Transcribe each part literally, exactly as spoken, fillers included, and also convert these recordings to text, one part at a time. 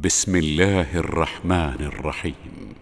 بسم الله الرحمن الرحيم.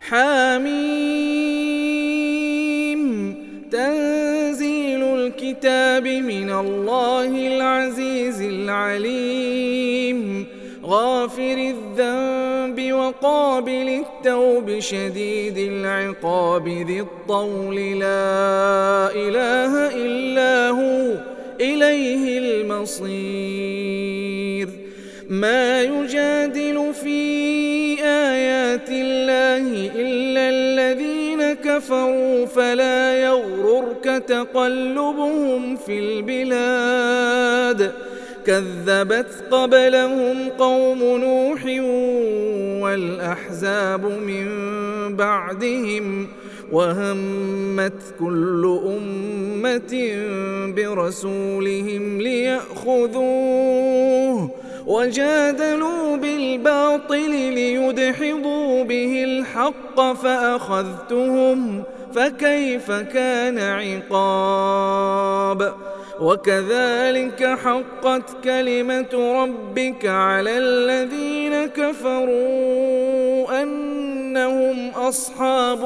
حميم. تنزيل الكتاب من الله العزيز العليم. غافر الذنب وقابل التوب شديد العقاب ذي الطول لا إله إلا هو إليه المصير. ما يجادل في آيات الله إلا الذين كفروا فلا يغررك تقلبهم في البلاد. كذبت قبلهم قوم نوح والأحزاب من بعدهم وهمت كل أمة برسولهم ليأخذوه وجادلوا بالباطل ليدحضوا به الحق فأخذتهم فكيف كان عقاب. وكذلك حقت كلمة ربك على الذين كفروا أنهم أصحاب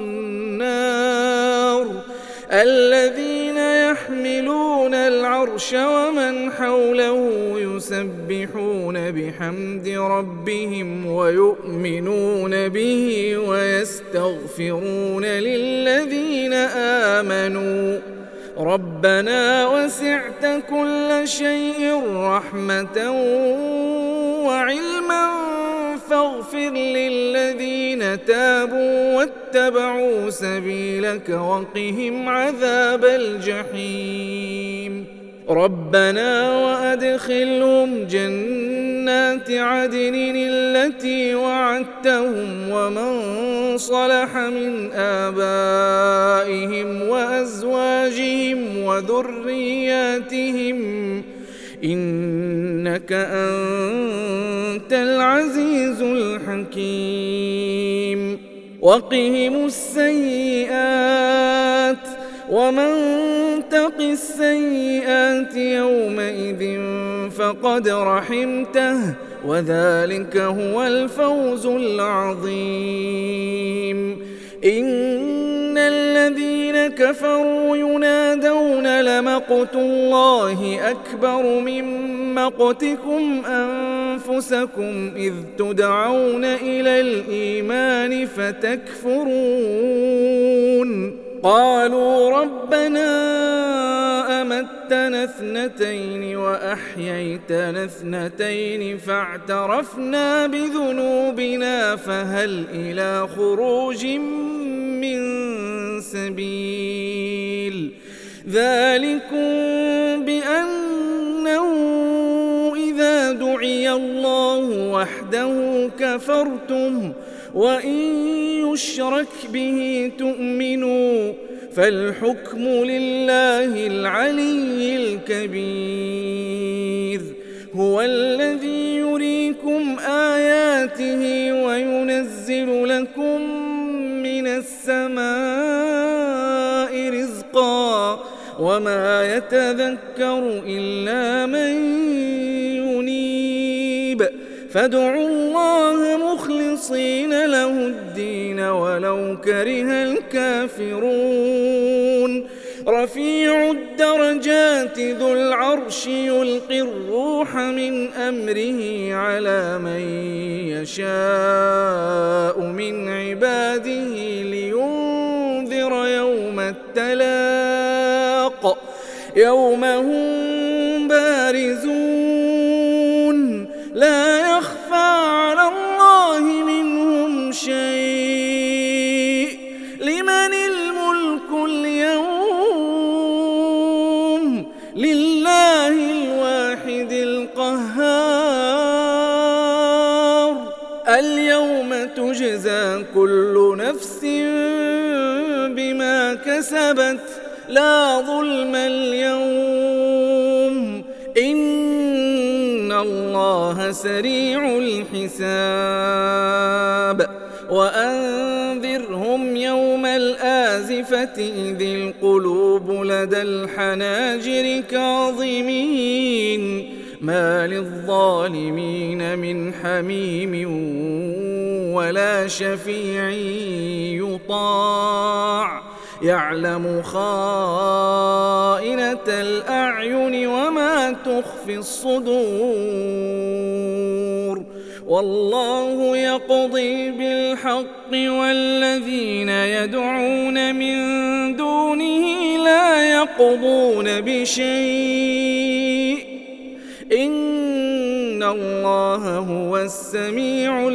النار. الذين يحملون العرش ومن حوله يسبحون بحمد ربهم ويؤمنون به ويستغفرون للذين آمنوا ربنا وسعت كل شيء رحمة وعلما فاغفر للذين تابوا واتبعوا سبيلك وقهم عذاب الجحيم. ربنا وأدخلهم جنات عدن التي وعدتهم ومن صلح من آبائهم وأزواجهم وذرياتهم إنك أنت العزيز الحكيم. وقهم السيئات ومن تق السيئات يومئذ فقد رحمته وذلك هو الفوز العظيم. إن الذين كفروا ينادون لمقت الله أكبر من مقتكم أنفسكم إذ تدعون إلى الإيمان فتكفرون. قالوا ربنا أمتنا اثنتين وأحييتنا اثنتين فاعترفنا بذنوبنا فهل إلى خروج من سبيل. ذلكم بأنه إذا دعي الله وحده كفرتم وإن يشرك به تؤمنوا فالحكم لله العلي الكبير. هو الذي يريكم آياته وينزل لكم من السماء رزقا وما يتذكر إلا من ينيب. فادعوا الله مخلصين له الدين ولو كره الكافرون. رفيع الدرجات ذو العرش يلقي الروح من أمره على من يشاء من عباده لينذر يوم التلاق يوم هم بارزون لا يخفى على الله منهم شيء. لمن الملك اليوم لله الواحد القهار. اليوم تجزى كل نفس بما كسبت لا ظلم اليوم إن الله سريع الحساب. وأنذرهم يوم الآزفة إذ القلوب لدى الحناجر كاظمين ما للظالمين من حميم ولا شفيع يطاع يعلم خائنة الأعين وما تخفي الصدور والله يقضي بالحق والذين يدعون من دونه لا يقضون بشيء إن الله هو السميع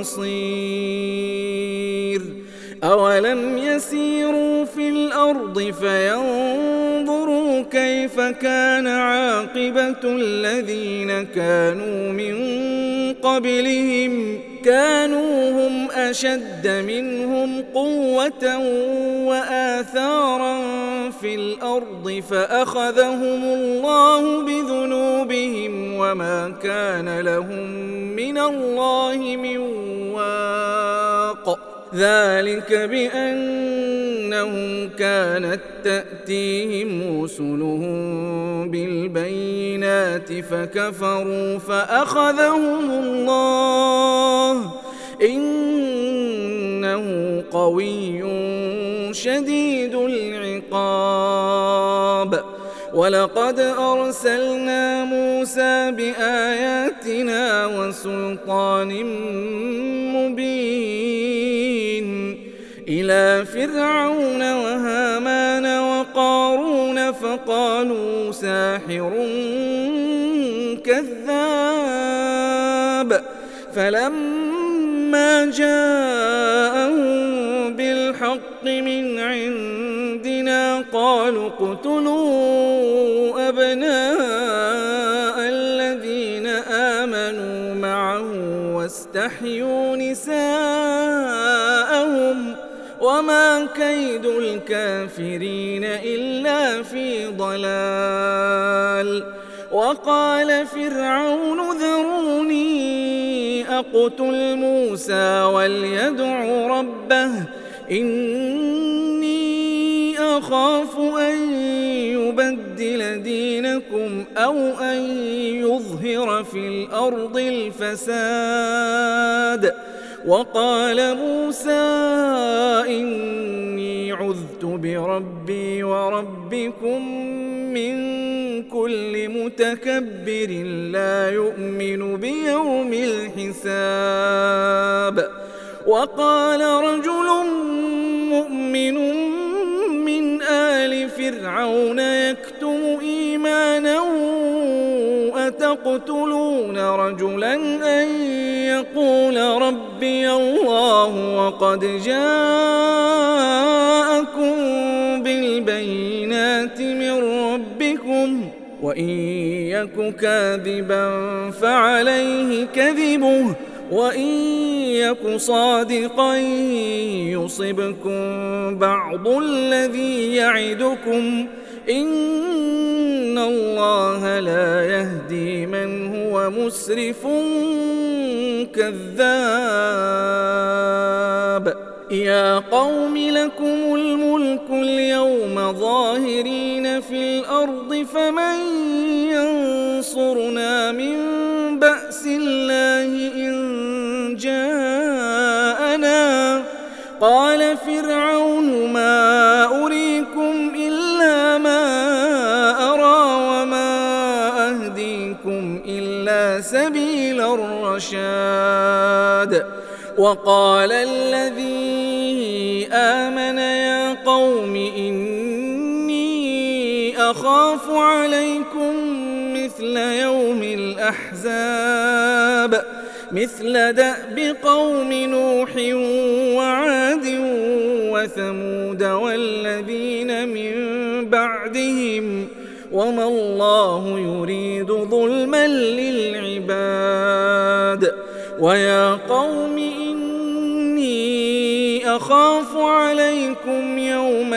البصير أولم يسيروا في الأرض فينظروا كيف كان عاقبة الذين كانوا من قبلهم كانوا هم أشد منهم قوة وآثارا في الأرض فأخذهم الله بذنوبهم وما كان لهم من الله من واق ذلك بأنهم كانت تأتيهم رسلهم بالبينات فكفروا فأخذهم الله إنه قوي شديد العقاب ولقد أرسلنا موسى بآياتنا وسلطان مبين إلى فرعون وهامان وقارون فقالوا ساحر كذاب فلما جاءهم بالحق من عندنا قالوا اقتلوا أبناء الذين آمنوا معه واستحيوا نساءهم وما كيد الكافرين إلا في ضلال وقال فرعون ذروني أقتل موسى وليدع ربه إني أخاف أن يبدل دينكم أو أن يظهر في الأرض الفساد وقال موسى إني عذت بربي وربكم من كل متكبر لا يؤمن بيوم الحساب وقال رجل مؤمن من آل فرعون يكتم إيمانه أتقتلون رجلا أن يقول ربي الله وقد جاءكم بالبينات من ربكم وإن يك كاذبا فعليه كذبه وإن يك صادقا يصبكم بعض الذي يعدكم إن الله لا يهدي من هو مسرف كذاب يا قوم لكم الملك اليوم ظاهرين في الأرض فمن ينصرنا من بأس الله إن جاءنا قال فرعون ما أريكم إلا ما أرى وما أهديكم إلا سبيل الرشاد وقال الذي آمن يا قوم إني أخاف عليكم مثل يوم الأحزاب مثل دأب قوم نوح وعاد وثمود والذين من بعدهم وما الله يريد ظلما للعباد ويا قوم إني أخاف عليكم يوم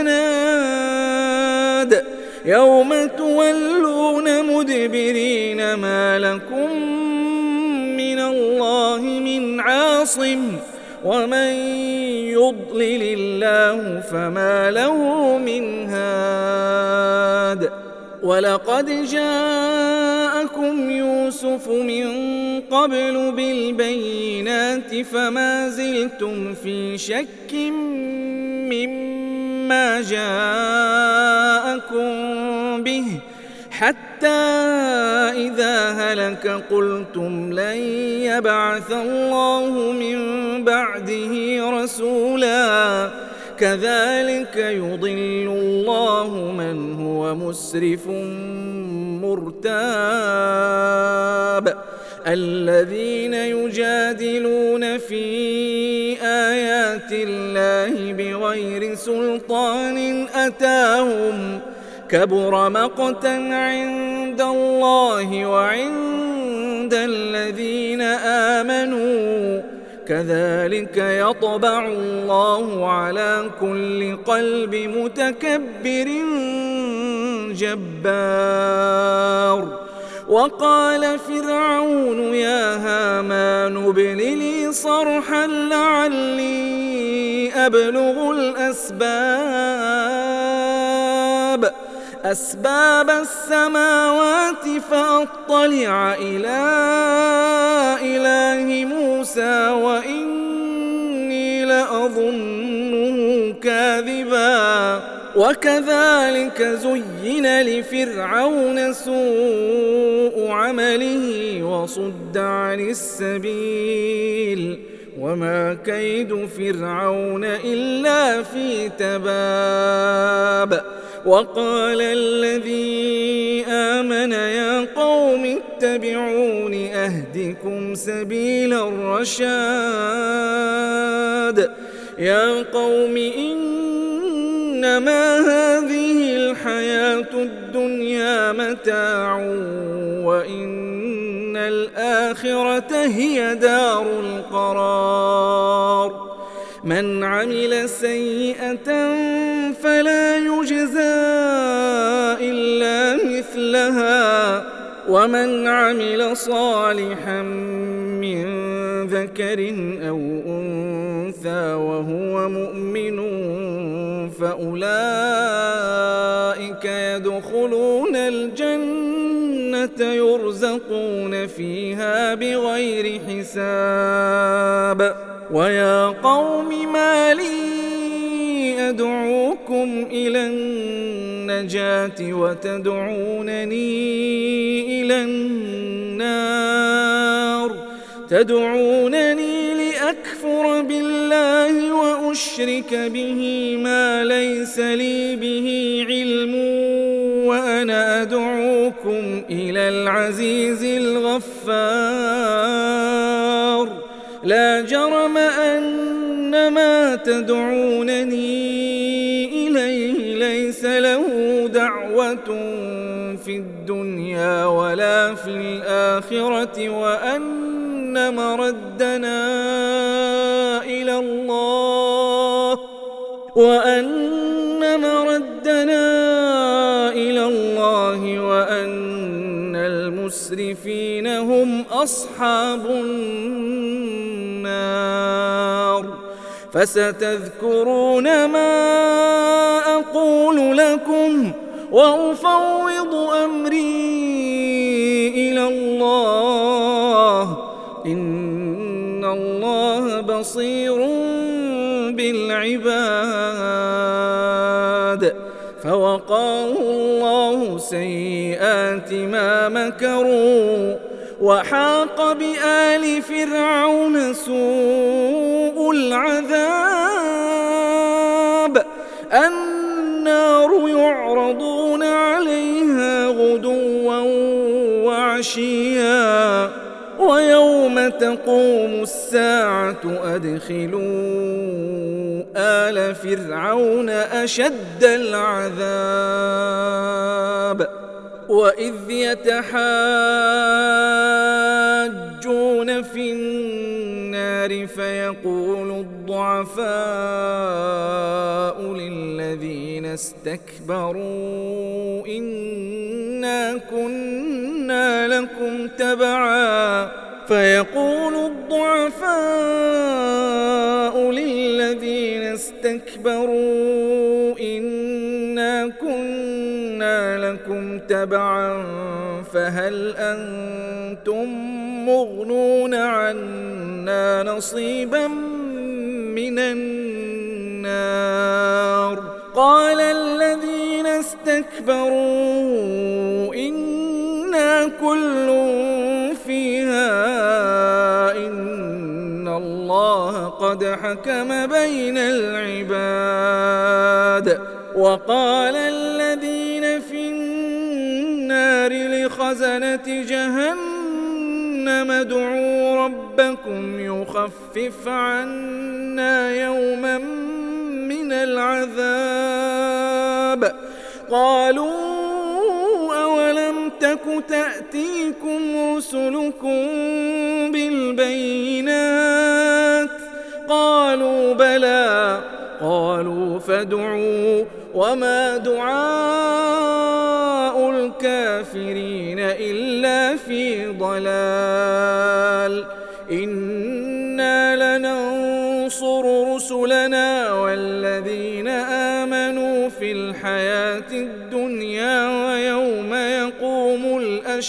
التناد يوم تولون مدبرين ما لكم من الله من عاصم ومن يضلل الله فما له من هاد ولقد جاءكم يوسف من قبل بالبينات فما زلتم في شك مما جاءكم به حتى إذا هلك قلتم لن يبعث الله من بعده رسولا كذلك يضل الله من هو مسرف مرتاب الذين يجادلون في آيات الله بغير سلطان أتاهم كبر مقتا عند الله وعند الذين آمنوا كذلك يطبع الله على كل قلب متكبر جبار. وقال فرعون يا هامان ابن لي صرحا لعلي أبلغ الأسباب أسباب السماوات فأطلع إلى إله موسى وإني لأظنه كاذبا. وكذلك زين لفرعون سوء عمله وصد عن السبيل وما كيد فرعون إلا في تباب. وقال الذي آمن يا قوم اتبعون أهدكم سبيل الرشاد. يا قوم إنما هذه الحياة الدنيا متاع وإن الآخرة هي دار القرار. من عمل سيئة فلا يجزى إلا مثلها ومن عمل صالحا من ذكر أو أنثى وهو مؤمن فأولئك يدخلون الجنة يرزقون فيها بغير حساب. ويا قوم ما لي أدعوكم إلى النجاة وتدعونني إلى النار تدعونني لأكفر بالله وأشرك به ما ليس لي به علم وأنا أدعوكم إلى العزيز الغفار. لا جرم أن ما تدعونني إليه ليس له دعوة في الدنيا ولا في الآخرة وأن مردنا إلى الله وأن مردنا إلى الله وأن المسرفين هم أصحاب النار. فستذكرون ما أقول لكم وأفوض أمري إلى الله إن الله بصير بالعباد. فوقاه الله سيئات ما مكروا وحاق بآل فرعون سوء العذاب. النار يعرضون عليها غدوا وعشيا ويوم تقوم الساعة أدخلوا آل فرعون أشد العذاب. وإذ يتحاجون في النار فيقول الضعفاء للذين استكبروا إنا كنا لكم تبعا فيقول الضعفاء للذين استكبروا إنا كنا لكم تبعا فهل أنتم مغنون عنا نصيبا من النار قال الذين استكبروا إنا كل فيها إن الله قد حكم بين العباد وقال الذين في النار لخزنة جهنم ادعوا ربكم يخفف عنا يوما من العذاب قالوا أولم تك تأتيكم رسلكم بالبينات قالوا بلى قالوا فادعوا وما دعاء الكافرين إلا في ضلال إنا لننصر رسلنا والذين آمنوا في الحياة الدنيا ويوم يقوم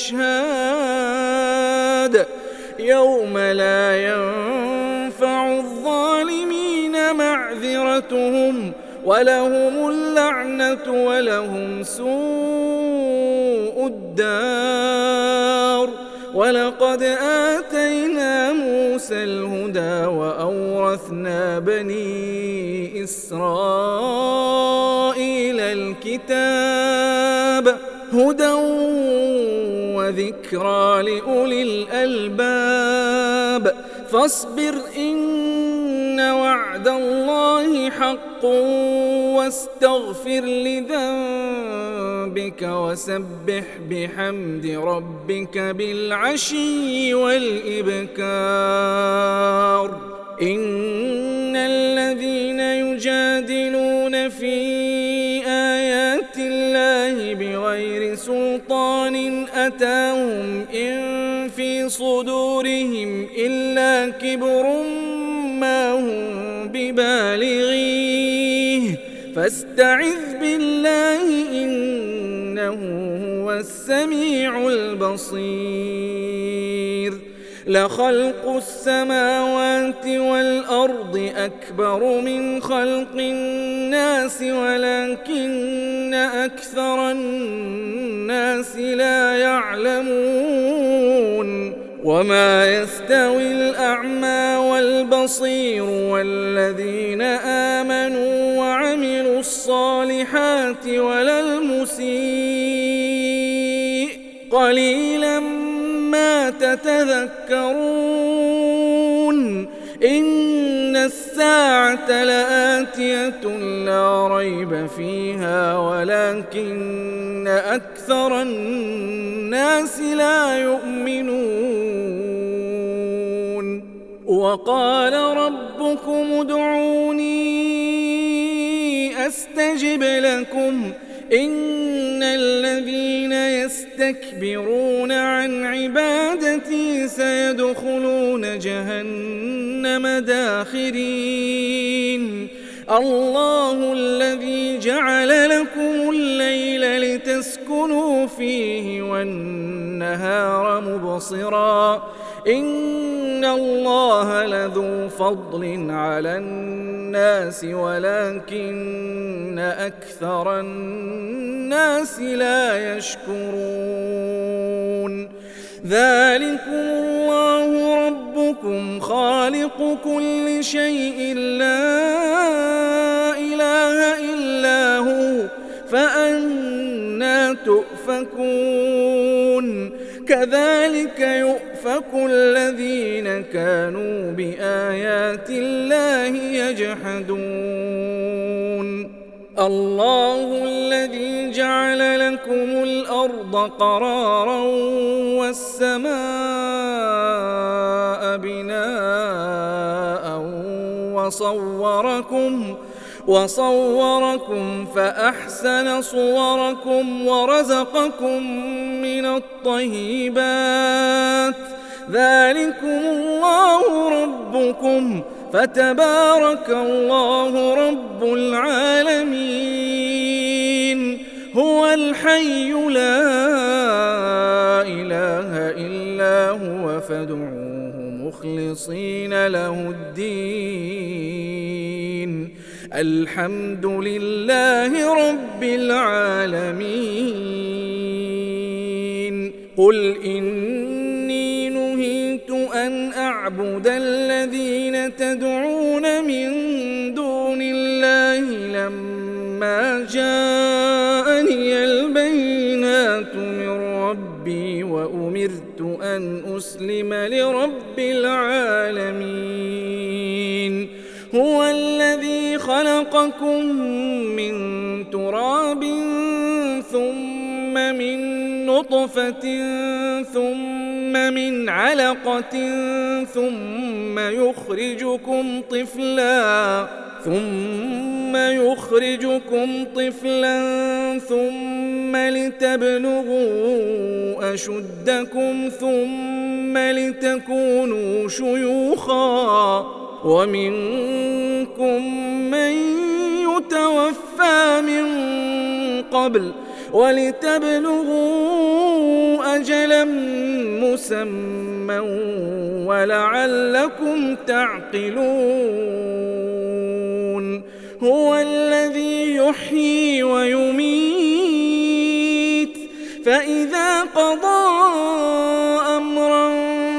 الأشهاد يوم لا ينفع الظالمين معذرتهم ولهم اللعنة ولهم سوء الدار ولقد آتينا موسى الهدى وأورثنا بني إسرائيل الكتاب هدى وذكرى لأولي الألباب فاصبر إن وعد الله حق واستغفر لذنبك وسبح بحمد ربك بالعشي والإبكار إن الذين يجادلون في آيات الله بغير سلطان أتاهم إن في صدورهم إلا كبر ما هم ببالغيه فاستعذ بالله إنه هو السميع البصير لخلق السماوات والأرض أكبر من خلق الناس ولكن أكثر الناس لا يعلمون وما يستوي الأعمى والبصير والذين آمنوا وعملوا الصالحات ولا المسيء قليلا ما تتذكرون إن الساعة لآتية لا ريب فيها ولكن أكثر الناس لا يؤمنون وقال ربكم ادعوني أستجب لكم إن الذين يستكبرون عن عبادتي سيدخلون جهنم داخرين الله الذي جعل لكم الليل لتسكنوا فيه والنهار مبصرا إن الله لذو فضل على الناس ولكن أكثر الناس لا يشكرون ذلكم الله ربكم خالق كل شيء لا إله إلا هو فأنى تؤفكون كذلك يؤفك الذين كانوا بآيات الله يجحدون الله الذي جعل لكم الأرض قرارا والسماء بناء وصوركم وصوركم فأحسن صوركم ورزقكم من الطيبات ذلكم الله ربكم فتبارك الله رب العالمين هو الحي لا إله إلا هو فادعوه مخلصين له الدين الحمد لله رب العالمين قل إني نهيت أن أعبد الذين تدعون من دون الله لما جاءني البينات من ربي وأمرت أن أسلم لرب العالمين هو الذي خلقكم من تراب ثم من نطفة ثم من علقة ثم يخرجكم طفلا ثم يخرجكم طفلا ثم لتبلغوا أشدكم ثم لتكونوا شيوخا ومنكم من يتوفى من قبل ولتبلغوا أجلا مسمى ولعلكم تعقلون هو الذي يحيي ويميت فإذا قضى أمرا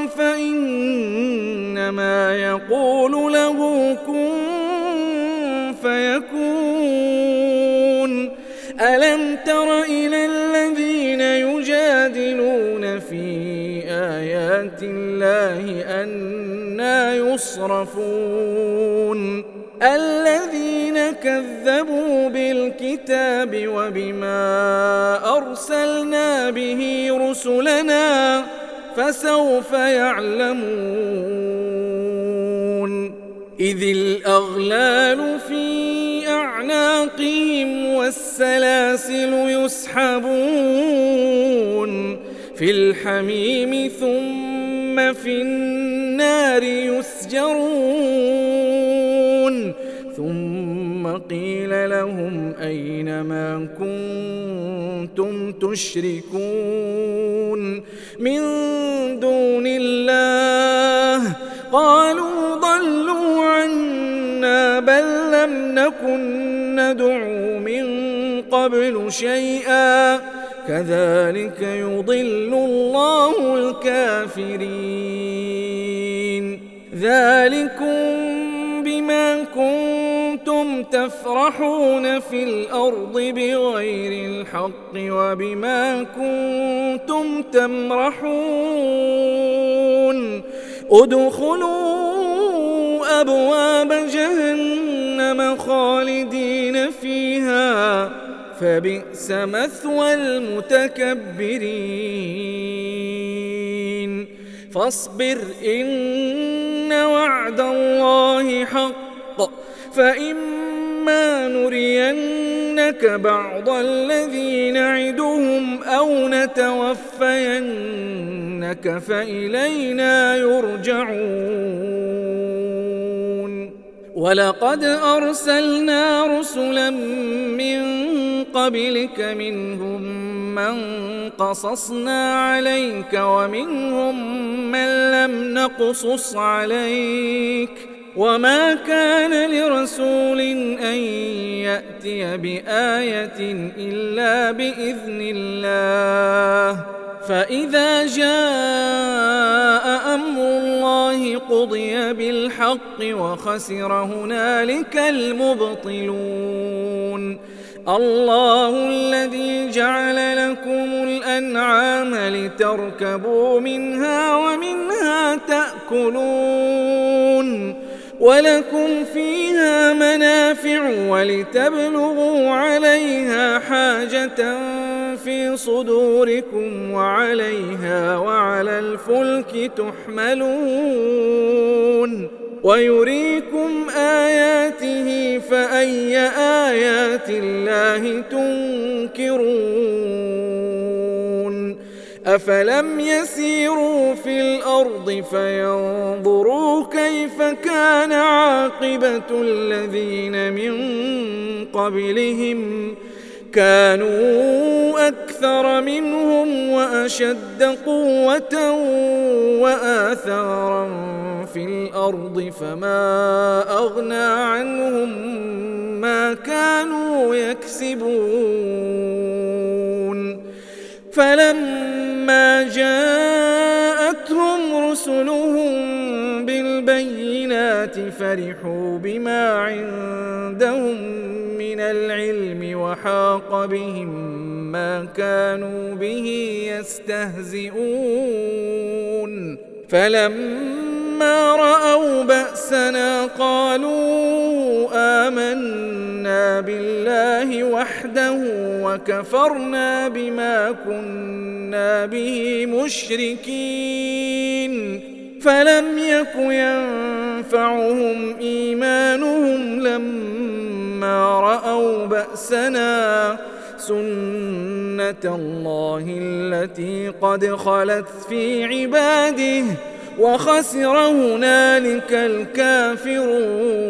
فإنما يقول له كن فيكون ألم تر إلى الذين يجادلون في آيات الله أنى يصرفون الذين كذبوا بالكتاب وبما أرسلنا به رسلنا فسوف يعلمون إذ الأغلال في أعناقهم والسلاسل يسحبون في الحميم ثم في النار يسجرون ثم قيل لهم أين ما كنتم تشركون من دون الله قالوا ضلوا عنا بل لم نكن ندعو من قبل شيئا كذلك يضل الله الكافرين ذلكم بما كنتم تفرحون في الأرض بغير الحق وبما كنتم تمرحون ادخلوا أبواب جهنم خالدين فيها فبئس مثوى المتكبرين فاصبر إن وعد الله حق فإما نرينك بعض الذي نعدهم أو نتوفينك فإلينا يرجعون ولقد أرسلنا رسلا من قبلك منهم من قصصنا عليك ومنهم من لم نقصص عليك وما كان لرسول أن يأتي بآية إلا بإذن الله فإذا جاء أمر الله قضي بالحق وخسر هنالك المبطلون الله الذي جعل لكم الأنعام لتركبوا منها ومنها تأكلون ولكم فيها منافع ولتبلغوا عليها حاجة في صدوركم وعليها وعلى الفلك تحملون ويريكم آياته فأي آيات الله تنكرون أفلم يسيروا في الأرض فينظروا كيف كان عاقبة الذين من قبلهم كانوا أكثر منهم وأشد قوة وآثارا في الأرض فما أغنى عنهم ما كانوا يكسبون فلما جاءتهم رسلهم بالبينات فرحوا بما عندهم من العلم وحاق بهم ما كانوا به يستهزئون فلما رأوا بأسنا قالوا آمنا بالله وحده وكفرنا بما كنا به مشركين فلم يك ينفعهم إيمانهم لما رأوا بأسنا سنة الله التي قد خلت في عباده وخسر هنالك الكافرون.